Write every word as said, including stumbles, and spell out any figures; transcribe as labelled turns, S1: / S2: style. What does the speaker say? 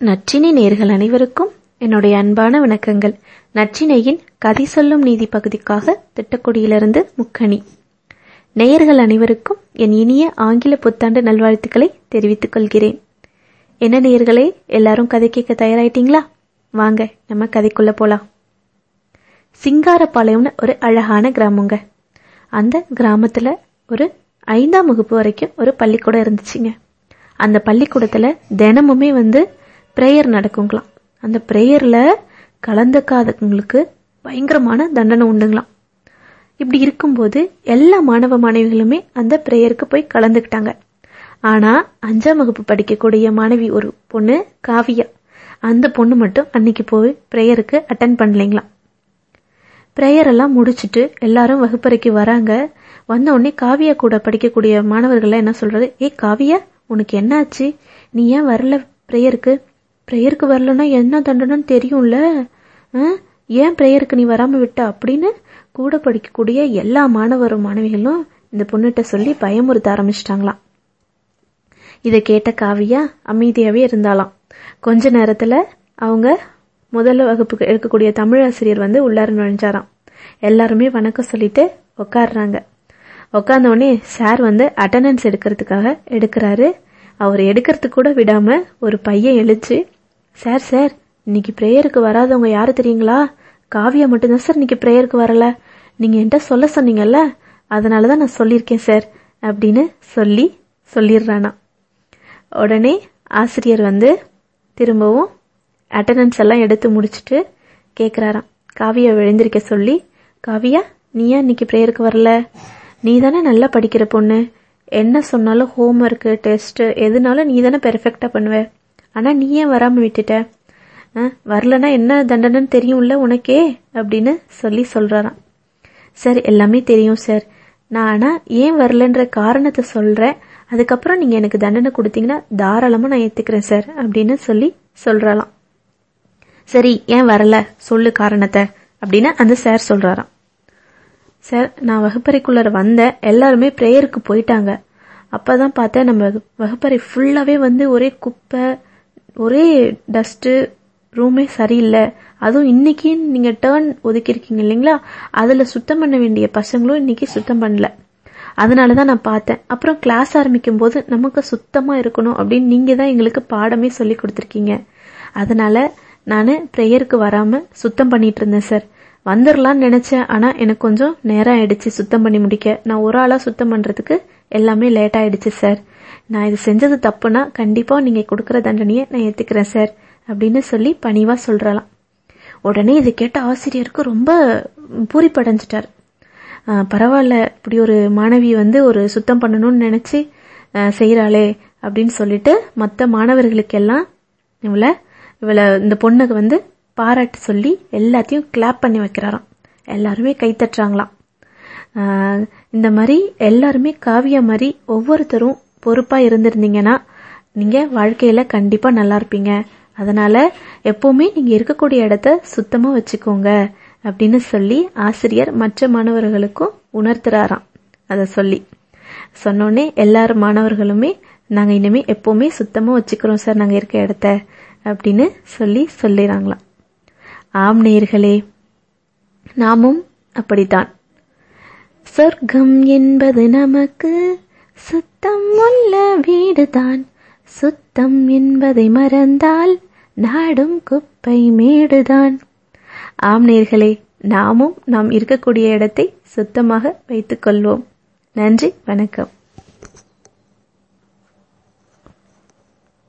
S1: நற்றினை நேயர்கள் அனைவருக்கும் என்னுடைய அன்பான வணக்கங்கள். நற்றினையின் கதை சொல்லும் நீதி பகுதிக்காக திட்டக்குடியிலிருந்து முக்கணி. நேயர்கள் அனைவருக்கும் என் இனிய ஆங்கில புத்தாண்டு நல்வாழ்த்துக்களை தெரிவித்துக் கொள்கிறேன். என்ன நேயர்களே, எல்லாரும் கதை கேட்க தயாராயிட்டீங்களா? வாங்க நம்ம கதைக்குள்ள போலாம். சிங்காரபாளையம்னு ஒரு அழகான கிராமங்க. அந்த கிராமத்துல ஒரு ஐந்தாம் வகுப்பு வரைக்கும் ஒரு பள்ளிக்கூடம் இருந்துச்சுங்க. அந்த பள்ளிக்கூடத்துல தினமுமே வந்து பிரேயர் நடக்குங்களாம். அந்த பிரேயர்ல கலந்துக்காதவங்களுக்கு பயங்கரமான தண்டனை உண்டுங்களாம். இப்படி இருக்கும்போது எல்லா மாணவ மாணவிகளுமே அந்த பிரேயருக்கு போய் கலந்துக்கிட்டாங்க. ஆனா அஞ்சாம் வகுப்பு படிக்கக்கூடிய மாணவி ஒரு பொண்ணு காவியா, அந்த பொண்ணு மட்டும் அன்னைக்கு போய் பிரேயருக்கு அட்டன் பண்ணலைங்களாம். பிரேயர் எல்லாம் முடிச்சுட்டு எல்லாரும் வகுப்பறைக்கு வராங்க. வந்த உடனே காவியா கூட படிக்கக்கூடிய மாணவர்கள் என்ன சொல்றது, ஏ காவியா, உனக்கு என்ன ஆச்சு? நீ ஏன் வரல பிரேயருக்கு? பிரேயருக்கு வரலன்னா என்ன தண்டனைன்னு தெரியும்ல, ஏன் பிரேயருக்கு நீ வராம விட்ட அப்படின்னு கூட படிக்கக்கூடிய எல்லா மாணவ மாணவிகளும் இந்த பொண்ணுகிட்ட சொல்லி பயமுறுத்த ஆரம்பிச்சிட்டாங்களாம். இதை கேட்ட காவியா அமைதியாவே இருந்தாலாம். கொஞ்ச நேரத்துல அவங்க முதல்ல வகுப்புக்கு எடுக்கக்கூடிய தமிழ் ஆசிரியர் வந்து உள்ளார நுழைஞ்சாராம். எல்லாருமே வணக்கம் சொல்லிட்டு உட்காடுறாங்க. உட்கார்ந்த உடனே சார் வந்து அட்டண்டன்ஸ் எடுக்கிறதுக்காக எடுக்கிறாரு. அவர் எடுக்கிறதுக்கு கூட விடாம ஒரு பையன் எழுச்சு, சார் சார் இன்னைக்கு பிரேயருக்கு வராதவங்க யாரு தெரியுங்களா? காவியா மட்டும்தான் சார் இன்னைக்கு பிரேயருக்கு வரல. நீங்க என்கிட்ட சொல்ல சொன்னீங்கல்ல, அதனாலதான் நான் சொல்லியிருக்கேன் சார் அப்படின்னு சொல்லி சொல்லிடுறானா. உடனே ஆசிரியர் வந்து திரும்பவும் அட்டண்டன்ஸ் எல்லாம் எடுத்து முடிச்சுட்டு கேக்குறாராம், காவியா எழுந்திருக்க சொல்லி, காவியா நீ ஏன் இன்னைக்கு பிரேயருக்கு வரல? நீ தானே நல்லா படிக்கிற பொண்ணு, என்ன சொன்னாலும் ஹோம் ஒர்க்கு டெஸ்ட் எதுனாலும் நீ தானே பெர்ஃபெக்டா பண்ணுவ, ஆனா நீ ஏன் வராம விட்டுட்ட? வரலன்னா என்ன தண்டனைன்னு தெரியும்ல உனக்கே அப்படின்னு சொல்லி சொல்றாராம். சார் எல்லாமே தெரியும் சார், நான் ஆனா ஏன் வரலன்ற காரணத்தை சொல்றேன், அதுக்கப்புறம் நீங்க எனக்கு தண்டனை கொடுத்தீங்கன்னா தாராளமா நான் ஏத்துக்கிறேன் சார் அப்படின்னு சொல்லி சொல்றாளாம். சரி ஏன் வரல சொல்லு காரணத்தை அப்படின்னு அந்த சார் சொல்றாராம். சார் நான் வகுப்பறைக்குள்ளார வந்தேன், எல்லாருமே பிரேயருக்கு போயிட்டாங்க. அப்பதான் பார்த்தேன் நம்ம வகுப்பறை ஃபுல்லாவே வந்து ஒரே குப்பை, ஒரே டஸ்ட், ரூமே சரியில்லை. அதுவும் இன்னைக்கு நீங்க டேர்ன் ஒதுக்கிருக்கீங்க இல்லைங்களா, அதுல சுத்தம் பண்ண வேண்டிய பசங்களும் இன்னைக்கு சுத்தம் பண்ணல. அதனாலதான் நான் பார்த்தேன். அப்புறம் கிளாஸ் ஆரம்பிக்கும் போது நமக்கு சுத்தமா இருக்கணும் அப்படின்னு நீங்க தான் எங்களுக்கு பாடமே சொல்லி கொடுத்துருக்கீங்க. அதனால நானு பிரேயருக்கு வராம சுத்தம் பண்ணிட்டு இருந்தேன் சார். வந்துடலான்னு நினைச்சேன், ஆனா எனக்கு கொஞ்சம் நேரம் ஆயிடுச்சு சுத்தம் பண்ணி முடிக்க. நான் ஒரு ஆளா சுத்தம் பண்றதுக்கு எல்லாமே லேட் ஆயிடுச்சு சார். நான் இது செஞ்சது தப்புனா கண்டிப்பா நீங்க கொடுக்கற தண்டனையை நான் ஏத்துக்கிறேன் சார் அப்படின்னு சொல்லி பணிவா சொல்றலாம். உடனே இதை கேட்ட ஆசிரியருக்கு ரொம்ப பூரிப்படைஞ்சிட்டார். பரவாயில்ல, இப்படி ஒரு மாணவி வந்து ஒரு சுத்தம் பண்ணணும்னு நினைச்சு செய்யறாளே அப்படின்னு சொல்லிட்டு மற்ற மாணவர்களுக்கெல்லாம் இவள இவள இந்த பொண்ணுக்கு வந்து பாராட்டு சொல்லி எல்லாத்தையும் கிளாப் பண்ணி வைக்கிறாராம். எல்லாருமே கை தட்டுறாங்களாம். இந்த மாதிரி எல்லாருமே காவியா மாதிரி ஒவ்வொருத்தரும் பொறுப்பா இருந்திருந்தீங்கன்னா நீங்க வாழ்க்கையில கண்டிப்பா நல்லா இருப்பீங்க. அதனால எப்பவுமே நீங்க இருக்கக்கூடிய இடத்த சுத்தமா வச்சுக்கோங்க அப்படின்னு சொல்லி ஆசிரியர் மற்ற மாணவர்களுக்கும் உணர்த்துறாராம். அத சொல்லி சொன்னோடனே எல்லாரும் மாணவர்களுமே நாங்க இனிமே எப்பவுமே சுத்தமா வச்சுக்கிறோம் சார் நாங்க இருக்க இடத்த அப்படின்னு சொல்லி சொல்லிறாங்களாம். ஆம் நேயர்களே, நாமும் அப்படித்தான். சொர்க்கம் என்பது நமக்கு சுத்தம் உள்ள வீடுதான், சுத்தம் என்பதை மறந்தால் நாடும் குப்பை மேடுதான். ஆம் நேயர்களே, நாமும் நாம் இருக்கக்கூடிய இடத்தை சுத்தமாக வைத்துக் கொள்வோம். நன்றி, வணக்கம்.